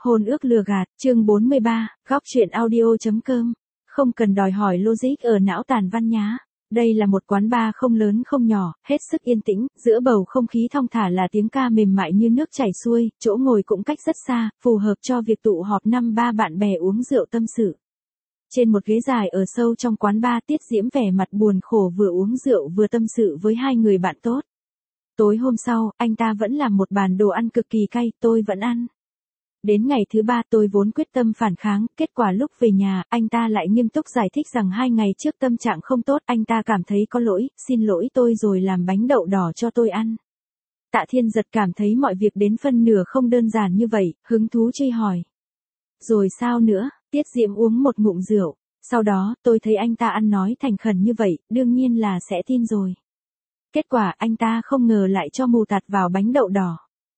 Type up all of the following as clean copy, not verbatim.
Hôn ước lừa gạt, chương 43, góc truyện audio.com. Không cần đòi hỏi logic ở não tàn văn nhá. Đây là một quán bar không lớn không nhỏ, hết sức yên tĩnh, giữa bầu không khí thong thả là tiếng ca mềm mại như nước chảy xuôi, chỗ ngồi cũng cách rất xa, phù hợp cho việc tụ họp 5-3 bạn bè uống rượu tâm sự. Trên một ghế dài ở sâu trong quán bar, Tiết Diễm vẻ mặt buồn khổ vừa uống rượu vừa tâm sự với hai người bạn tốt. Tối hôm sau, anh ta vẫn làm một bàn đồ ăn cực kỳ cay, tôi vẫn ăn. Đến ngày thứ 3 tôi vốn quyết tâm phản kháng, kết quả lúc về nhà, anh ta lại nghiêm túc giải thích rằng 2 ngày trước tâm trạng không tốt, anh ta cảm thấy có lỗi, xin lỗi tôi rồi làm bánh đậu đỏ cho tôi ăn. Tạ Thiên Giật cảm thấy mọi việc đến phân nửa không đơn giản như vậy, hứng thú truy hỏi. Rồi sao nữa? Tiết Diễm uống một ngụm rượu, sau đó tôi thấy anh ta ăn nói thành khẩn như vậy, đương nhiên là sẽ tin rồi. Kết quả anh ta không ngờ lại cho mù tạt vào bánh đậu đỏ.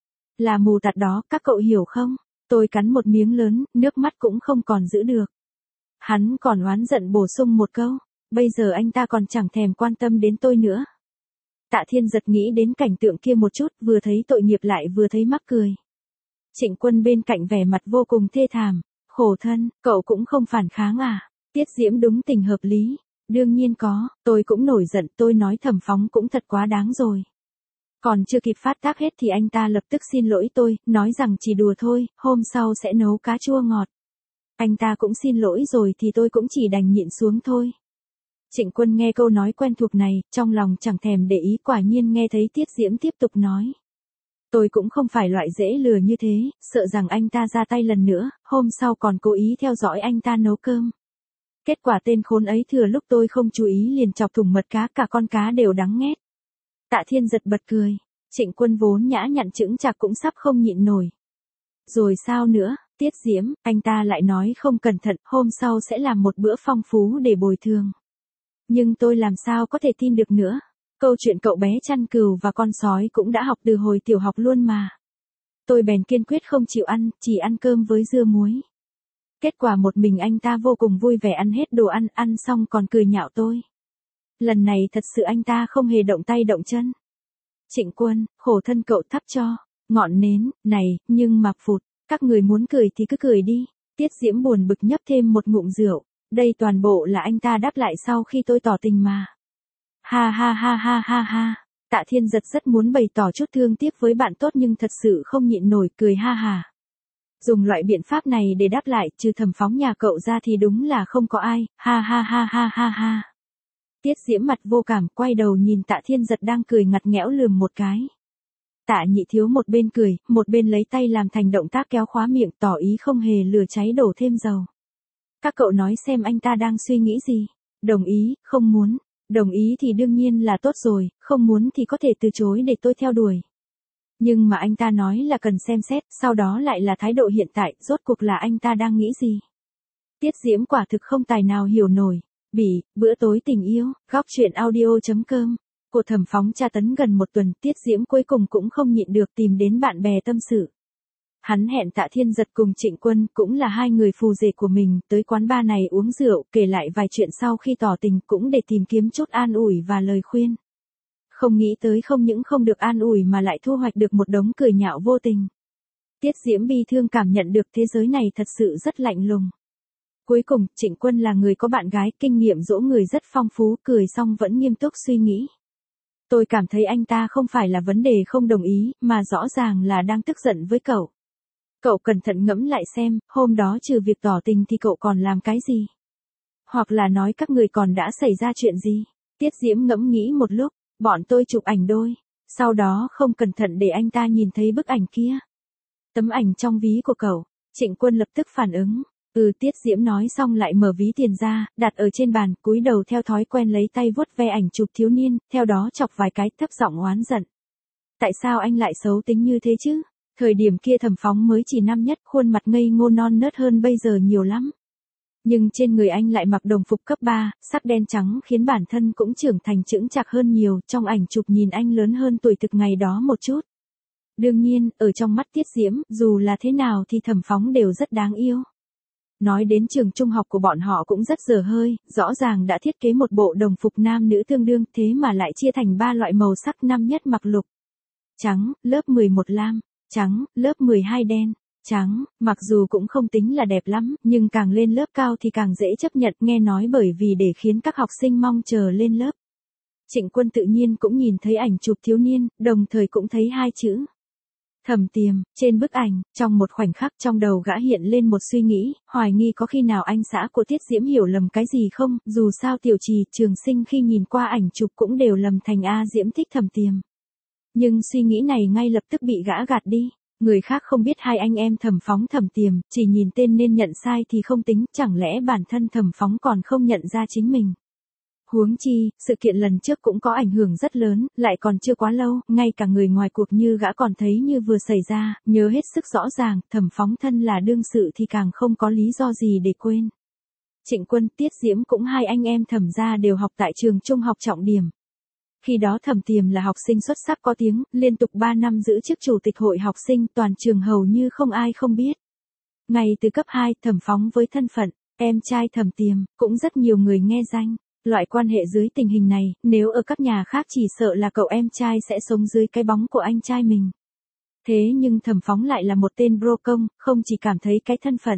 Là mù tạt đó, các cậu hiểu không? Tôi cắn một miếng lớn, nước mắt cũng không còn giữ được. Hắn còn oán giận bổ sung một câu, bây giờ anh ta còn chẳng thèm quan tâm đến tôi nữa. Tạ Thiên Giật nghĩ đến cảnh tượng kia một chút, vừa thấy tội nghiệp lại vừa thấy mắc cười. Trịnh Quân bên cạnh vẻ mặt vô cùng thê thảm, khổ thân, cậu cũng không phản kháng à? Tiết Diễm đúng tình hợp lý. Đương nhiên có, tôi cũng nổi giận, tôi nói Thẩm Phóng cũng thật quá đáng rồi. Còn chưa kịp phát tác hết thì anh ta lập tức xin lỗi tôi, nói rằng chỉ đùa thôi, hôm sau sẽ nấu cá chua ngọt. Anh ta cũng xin lỗi rồi thì tôi cũng chỉ đành nhịn xuống thôi. Trịnh Quân nghe câu nói quen thuộc này, trong lòng chẳng thèm để ý, quả nhiên nghe thấy Tiết Diễm tiếp tục nói. Tôi cũng không phải loại dễ lừa như thế, sợ rằng anh ta ra tay lần nữa, hôm sau còn cố ý theo dõi anh ta nấu cơm. Kết quả tên khốn ấy thừa lúc tôi không chú ý liền chọc thủng mật cá, cả con cá đều đắng nghét. Tạ Thiên Giật bật cười, Trịnh Quân vốn nhã nhặn chững chạc cũng sắp không nhịn nổi. Rồi sao nữa? Tiết Diễm, anh ta lại nói không cẩn thận, hôm sau sẽ làm một bữa phong phú để bồi thường. Nhưng tôi làm sao có thể tin được nữa? Câu chuyện cậu bé chăn cừu và con sói cũng đã học từ hồi tiểu học luôn mà. Tôi bèn kiên quyết không chịu ăn, chỉ ăn cơm với dưa muối. Kết quả một mình anh ta vô cùng vui vẻ ăn hết đồ ăn, ăn xong còn cười nhạo tôi. Lần này thật sự anh ta không hề động tay động chân. Trịnh Quân, khổ thân cậu thắp cho, ngọn nến, này, nhưng mà phụt, các người muốn cười thì cứ cười đi. Tiết Diễm buồn bực nhấp thêm một ngụm rượu, đây toàn bộ là anh ta đáp lại sau khi tôi tỏ tình mà. Ha ha ha ha ha ha, Tạ Thiên Giật rất muốn bày tỏ chút thương tiếc với bạn tốt nhưng thật sự không nhịn nổi, cười ha ha. Dùng loại biện pháp này để đáp lại, trừ Thẩm Phóng nhà cậu ra thì đúng là không có ai, ha ha ha ha ha ha. Tiết Diễm mặt vô cảm, quay đầu nhìn Tạ Thiên Giật đang cười ngặt nghẽo lườm một cái. Tạ Nhị Thiếu một bên cười, một bên lấy tay làm thành động tác kéo khóa miệng, tỏ ý không hề lửa cháy đổ thêm dầu. Các cậu nói xem anh ta đang suy nghĩ gì? Đồng ý, không muốn. Đồng ý thì đương nhiên là tốt rồi, không muốn thì có thể từ chối để tôi theo đuổi. Nhưng mà anh ta nói là cần xem xét, sau đó lại là thái độ hiện tại, rốt cuộc là anh ta đang nghĩ gì? Tiết Diễm quả thực không tài nào hiểu nổi. Bữa tối tình yêu, góc truyện audio.com. Của Thẩm Phóng tra tấn gần một tuần, Tiết Diễm cuối cùng cũng không nhịn được tìm đến bạn bè tâm sự. Hắn hẹn Tạ Thiên Giật cùng Trịnh Quân, cũng là hai người phù rể của mình, tới quán bar này uống rượu, kể lại vài chuyện sau khi tỏ tình, cũng để tìm kiếm chút an ủi và lời khuyên. Không nghĩ tới không những không được an ủi mà lại thu hoạch được một đống cười nhạo vô tình. Tiết Diễm bi thương cảm nhận được thế giới này thật sự rất lạnh lùng. Cuối cùng, Trịnh Quân là người có bạn gái, kinh nghiệm dỗ người rất phong phú, cười xong vẫn nghiêm túc suy nghĩ. Tôi cảm thấy anh ta không phải là vấn đề không đồng ý, mà rõ ràng là đang tức giận với cậu. Cậu cẩn thận ngẫm lại xem, hôm đó trừ việc tỏ tình thì cậu còn làm cái gì? Hoặc là nói các người còn đã xảy ra chuyện gì? Tiết Diễm ngẫm nghĩ một lúc, bọn tôi chụp ảnh đôi. Sau đó không cẩn thận để anh ta nhìn thấy bức ảnh kia. Tấm ảnh trong ví của cậu. Trịnh Quân lập tức phản ứng. Tiết Diễm nói xong lại mở ví tiền ra, đặt ở trên bàn, cúi đầu theo thói quen lấy tay vuốt ve ảnh chụp thiếu niên, theo đó chọc vài cái, thấp giọng oán giận. Tại sao anh lại xấu tính như thế chứ? Thời điểm kia Thẩm Phóng mới chỉ năm nhất, khuôn mặt ngây ngô non nớt hơn bây giờ nhiều lắm. Nhưng trên người anh lại mặc đồng phục cấp 3, sắc đen trắng khiến bản thân cũng trưởng thành chững chạc hơn nhiều, trong ảnh chụp nhìn anh lớn hơn tuổi thực ngày đó một chút. Đương nhiên, ở trong mắt Tiết Diễm, dù là thế nào thì Thẩm Phóng đều rất đáng yêu. Nói đến trường trung học của bọn họ cũng rất dở hơi, rõ ràng đã thiết kế một bộ đồng phục nam nữ tương đương, thế mà lại chia thành 3 loại màu sắc, năm nhất mặc lục, trắng, lớp 11 lam, trắng, lớp 12 đen. trắng, mặc dù cũng không tính là đẹp lắm, nhưng càng lên lớp cao thì càng dễ chấp nhận, nghe nói bởi vì để khiến các học sinh mong chờ lên lớp. Trịnh Quân tự nhiên cũng nhìn thấy ảnh chụp thiếu niên, đồng thời cũng thấy hai chữ Thẩm Tiềm. Trên bức ảnh, trong một khoảnh khắc trong đầu gã hiện lên một suy nghĩ, hoài nghi có khi nào anh xã của Tiết Diễm hiểu lầm cái gì không, dù sao Tiểu Trì, Trường Sinh khi nhìn qua ảnh chụp cũng đều lầm thành A Diễm thích Thẩm Tiềm. Nhưng suy nghĩ này ngay lập tức bị gã gạt đi. Người khác không biết hai anh em Thẩm Phóng Thẩm Tiềm, chỉ nhìn tên nên nhận sai thì không tính, chẳng lẽ bản thân Thẩm Phóng còn không nhận ra chính mình. Huống chi, sự kiện lần trước cũng có ảnh hưởng rất lớn, lại còn chưa quá lâu, ngay cả người ngoài cuộc như gã còn thấy như vừa xảy ra, nhớ hết sức rõ ràng, Thẩm Phóng thân là đương sự thì càng không có lý do gì để quên. Trịnh Quân, Tiết Diễm cũng hai anh em Thẩm gia đều học tại trường trung học trọng điểm. Khi đó Thẩm Tiềm là học sinh xuất sắc có tiếng, liên tục 3 năm giữ chức chủ tịch hội học sinh, toàn trường hầu như không ai không biết. Ngay từ cấp 2, Thẩm Phóng với thân phận em trai Thẩm Tiềm, cũng rất nhiều người nghe danh. Loại quan hệ dưới tình hình này, nếu ở các nhà khác chỉ sợ là cậu em trai sẽ sống dưới cái bóng của anh trai mình. Thế nhưng Thẩm Phóng lại là một tên bro công, không chỉ cảm thấy cái thân phận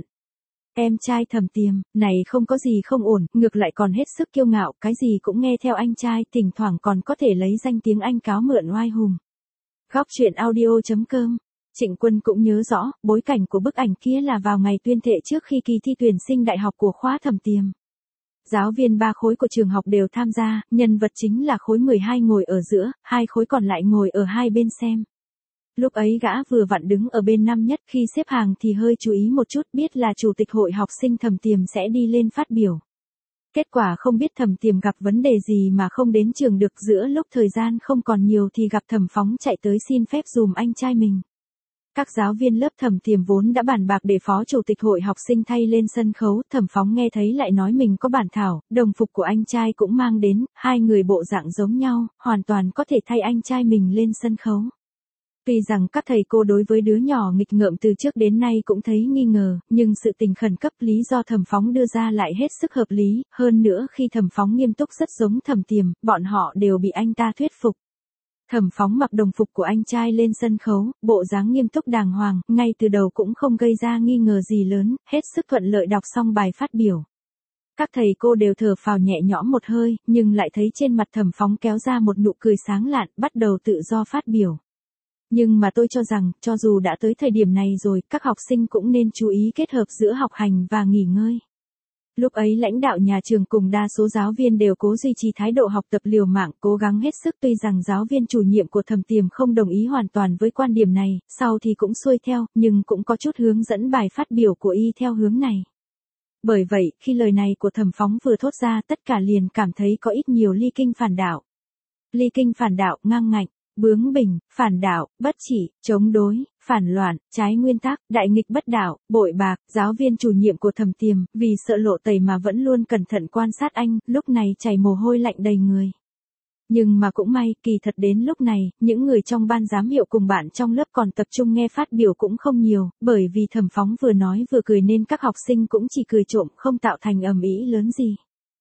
em trai Thẩm Tiềm này không có gì không ổn, ngược lại còn hết sức kiêu ngạo, cái gì cũng nghe theo anh trai, thỉnh thoảng còn có thể lấy danh tiếng anh cáo mượn oai hùng. Góc truyện audio.com. Trịnh Quân cũng nhớ rõ, bối cảnh của bức ảnh kia là vào ngày tuyên thệ trước khi kỳ thi tuyển sinh đại học của khóa Thẩm Tiềm. Giáo viên 3 khối của trường học đều tham gia, nhân vật chính là khối 12 ngồi ở giữa, hai khối còn lại ngồi ở hai bên xem. Lúc ấy gã vừa vặn đứng ở bên năm nhất, khi xếp hàng thì hơi chú ý một chút, biết là chủ tịch hội học sinh Thẩm Tiềm sẽ đi lên phát biểu. Kết quả không biết Thẩm Tiềm gặp vấn đề gì mà không đến trường được, giữa lúc thời gian không còn nhiều thì gặp Thẩm Phóng chạy tới xin phép dùm anh trai mình. Các giáo viên lớp Thẩm Tiềm vốn đã bàn bạc để phó chủ tịch hội học sinh thay lên sân khấu, Thẩm Phóng nghe thấy lại nói mình có bản thảo, đồng phục của anh trai cũng mang đến, hai người bộ dạng giống nhau, hoàn toàn có thể thay anh trai mình lên sân khấu. Tuy rằng các thầy cô đối với đứa nhỏ nghịch ngợm từ trước đến nay cũng thấy nghi ngờ, nhưng sự tình khẩn cấp lý do Thẩm Phóng đưa ra lại hết sức hợp lý, hơn nữa khi Thẩm Phóng nghiêm túc rất giống Thẩm Tiềm, bọn họ đều bị anh ta thuyết phục. Thẩm Phóng mặc đồng phục của anh trai lên sân khấu, bộ dáng nghiêm túc đàng hoàng, ngay từ đầu cũng không gây ra nghi ngờ gì lớn, hết sức thuận lợi đọc xong bài phát biểu. Các thầy cô đều thở phào nhẹ nhõm một hơi, nhưng lại thấy trên mặt Thẩm Phóng kéo ra một nụ cười sáng lạn, bắt đầu tự do phát biểu. Nhưng mà tôi cho rằng, cho dù đã tới thời điểm này rồi, các học sinh cũng nên chú ý kết hợp giữa học hành và nghỉ ngơi. Lúc ấy lãnh đạo nhà trường cùng đa số giáo viên đều cố duy trì thái độ học tập liều mạng, cố gắng hết sức, tuy rằng giáo viên chủ nhiệm của Thẩm Tiềm không đồng ý hoàn toàn với quan điểm này, sau thì cũng xuôi theo, nhưng cũng có chút hướng dẫn bài phát biểu của y theo hướng này. Bởi vậy, khi lời này của Thẩm Phóng vừa thốt ra, tất cả liền cảm thấy có ít nhiều ly kinh phản đạo. Ly kinh phản đạo, ngang ngạnh, bướng bỉnh, phản đạo, bất chỉ, chống đối, phản loạn, trái nguyên tắc, đại nghịch bất đạo, bội bạc. Giáo viên chủ nhiệm của Thẩm Tiềm, vì sợ lộ tẩy mà vẫn luôn cẩn thận quan sát anh, lúc này chảy mồ hôi lạnh đầy người. Nhưng mà cũng may, kỳ thật đến lúc này, những người trong ban giám hiệu cùng bạn trong lớp còn tập trung nghe phát biểu cũng không nhiều, bởi vì Thẩm Phóng vừa nói vừa cười nên các học sinh cũng chỉ cười trộm, không tạo thành ầm ĩ lớn gì.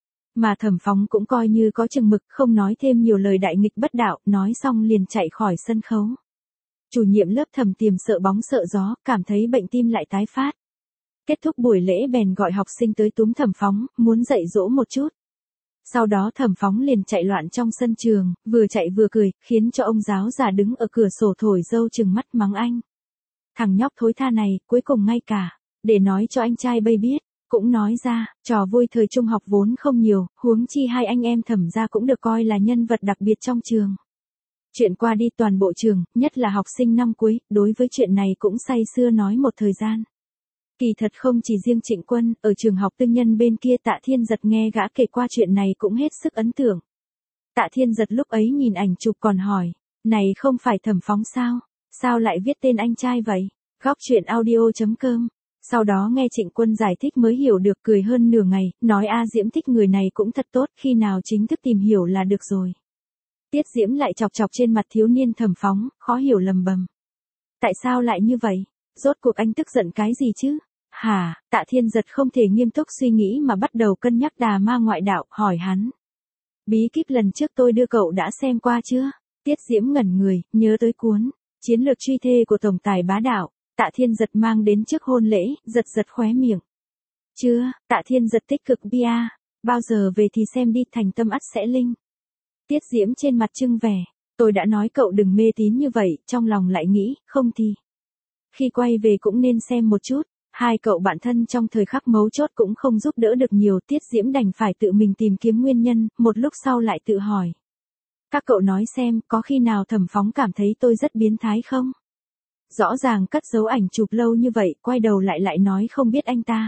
Mà Thẩm Phóng cũng coi như có chừng mực, không nói thêm nhiều lời đại nghịch bất đạo, nói xong liền chạy khỏi sân khấu. Chủ nhiệm lớp Thẩm Tiềm sợ bóng sợ gió, cảm thấy bệnh tim lại tái phát. Kết thúc buổi lễ bèn gọi học sinh tới túm Thẩm Phóng, muốn dạy dỗ một chút. Sau đó Thẩm Phóng liền chạy loạn trong sân trường, vừa chạy vừa cười, khiến cho ông giáo già đứng ở cửa sổ thổi dâu chừng mắt mắng anh. Thằng nhóc thối tha này, cuối cùng ngay cả, để nói cho anh trai bây biết. Cũng nói ra, trò vui thời trung học vốn không nhiều, huống chi hai anh em Thẩm gia cũng được coi là nhân vật đặc biệt trong trường. Chuyện qua đi toàn bộ trường, nhất là học sinh năm cuối, đối với chuyện này cũng say sưa nói một thời gian. Kỳ thật không chỉ riêng Trịnh Quân, ở trường học tư nhân bên kia Tạ Thiên Giật nghe gã kể qua chuyện này cũng hết sức ấn tượng. Tạ Thiên Giật lúc ấy nhìn ảnh chụp còn hỏi, này không phải Thẩm Phóng sao? Sao lại viết tên anh trai vậy? Góc truyện audio.com. Sau đó nghe Trịnh Quân giải thích mới hiểu được, cười hơn nửa ngày, nói A Diễm thích người này cũng thật tốt, khi nào chính thức tìm hiểu là được rồi. Tiết Diễm lại chọc chọc trên mặt thiếu niên Thẩm Phóng, khó hiểu lầm bầm. Tại sao lại như vậy? Rốt cuộc anh tức giận cái gì chứ? Hả? Tạ Thiên Giật không thể nghiêm túc suy nghĩ mà bắt đầu cân nhắc đà ma ngoại đạo, hỏi hắn. Bí kíp lần trước tôi đưa cậu đã xem qua chưa? Tiết Diễm ngẩn người, nhớ tới cuốn Chiến lược truy thê của Tổng tài bá đạo. Tạ Thiên Giật mang đến trước hôn lễ, giật giật khóe miệng. Chưa, Tạ Thiên Giật tích cực bia, bao giờ về thì xem đi, thành tâm ắt sẽ linh. Tiết Diễm trên mặt trưng vẻ, tôi đã nói cậu đừng mê tín như vậy, trong lòng lại nghĩ, không thì. Khi quay về cũng nên xem một chút, hai cậu bạn thân trong thời khắc mấu chốt cũng không giúp đỡ được nhiều, Tiết Diễm đành phải tự mình tìm kiếm nguyên nhân, một lúc sau lại tự hỏi. Các cậu nói xem, có khi nào Thẩm Phóng cảm thấy tôi rất biến thái không? Rõ ràng cất giấu ảnh chụp lâu như vậy, quay đầu lại nói không biết anh ta.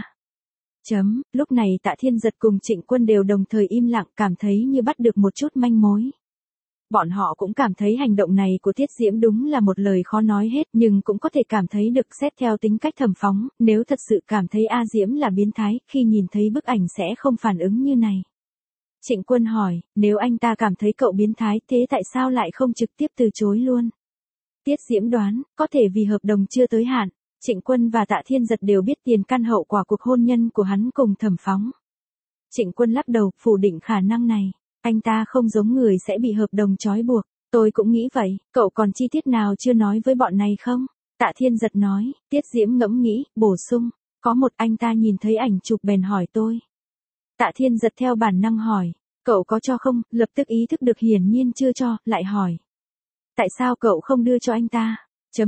Lúc này Tạ Thiên Giật cùng Trịnh Quân đều đồng thời im lặng, cảm thấy như bắt được một chút manh mối. Bọn họ cũng cảm thấy hành động này của Tiết Diễm đúng là một lời khó nói hết, nhưng cũng có thể cảm thấy được xét theo tính cách Thẩm Phóng, nếu thật sự cảm thấy A Diễm là biến thái, khi nhìn thấy bức ảnh sẽ không phản ứng như này. Trịnh Quân hỏi, nếu anh ta cảm thấy cậu biến thái, thế tại sao lại không trực tiếp từ chối luôn? Tiết Diễm đoán, có thể vì hợp đồng chưa tới hạn. Trịnh Quân và Tạ Thiên Giật đều biết tiền căn hậu quả cuộc hôn nhân của hắn cùng Thẩm Phóng. Trịnh Quân lắc đầu, phủ định khả năng này. Anh ta không giống người sẽ bị hợp đồng trói buộc. Tôi cũng nghĩ vậy, cậu còn chi tiết nào chưa nói với bọn này không? Tạ Thiên Giật nói, Tiết Diễm ngẫm nghĩ, bổ sung. Có một anh ta nhìn thấy ảnh chụp bèn hỏi tôi. Tạ Thiên Giật theo bản năng hỏi, cậu có cho không? Lập tức ý thức được hiển nhiên chưa cho, lại hỏi. Tại sao cậu không đưa cho anh ta?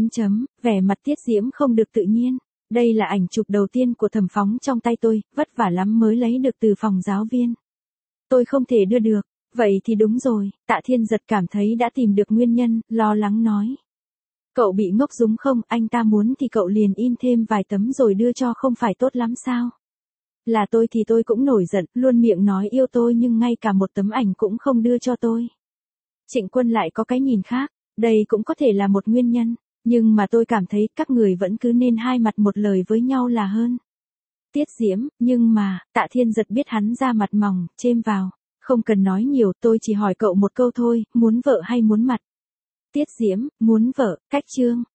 Vẻ mặt Tiết Diễm không được tự nhiên. Đây là ảnh chụp đầu tiên của Thẩm Phóng trong tay tôi, vất vả lắm mới lấy được từ phòng giáo viên. Tôi không thể đưa được. Vậy thì đúng rồi, Tạ Thiên Giật cảm thấy đã tìm được nguyên nhân, lo lắng nói. Cậu bị ngốc đúng không, anh ta muốn thì cậu liền in thêm vài tấm rồi đưa cho không phải tốt lắm sao? Là tôi thì tôi cũng nổi giận, luôn miệng nói yêu tôi nhưng ngay cả một tấm ảnh cũng không đưa cho tôi. Trịnh Quân lại có cái nhìn khác, đây cũng có thể là một nguyên nhân, nhưng mà tôi cảm thấy các người vẫn cứ nên hai mặt một lời với nhau là hơn. Tiết Diễm, nhưng mà, Tạ Thiên Giật biết hắn ra mặt mỏng, chêm vào. Không cần nói nhiều, tôi chỉ hỏi cậu một câu thôi, muốn vợ hay muốn mặt? Tiết Diễm, muốn vợ, cách chương.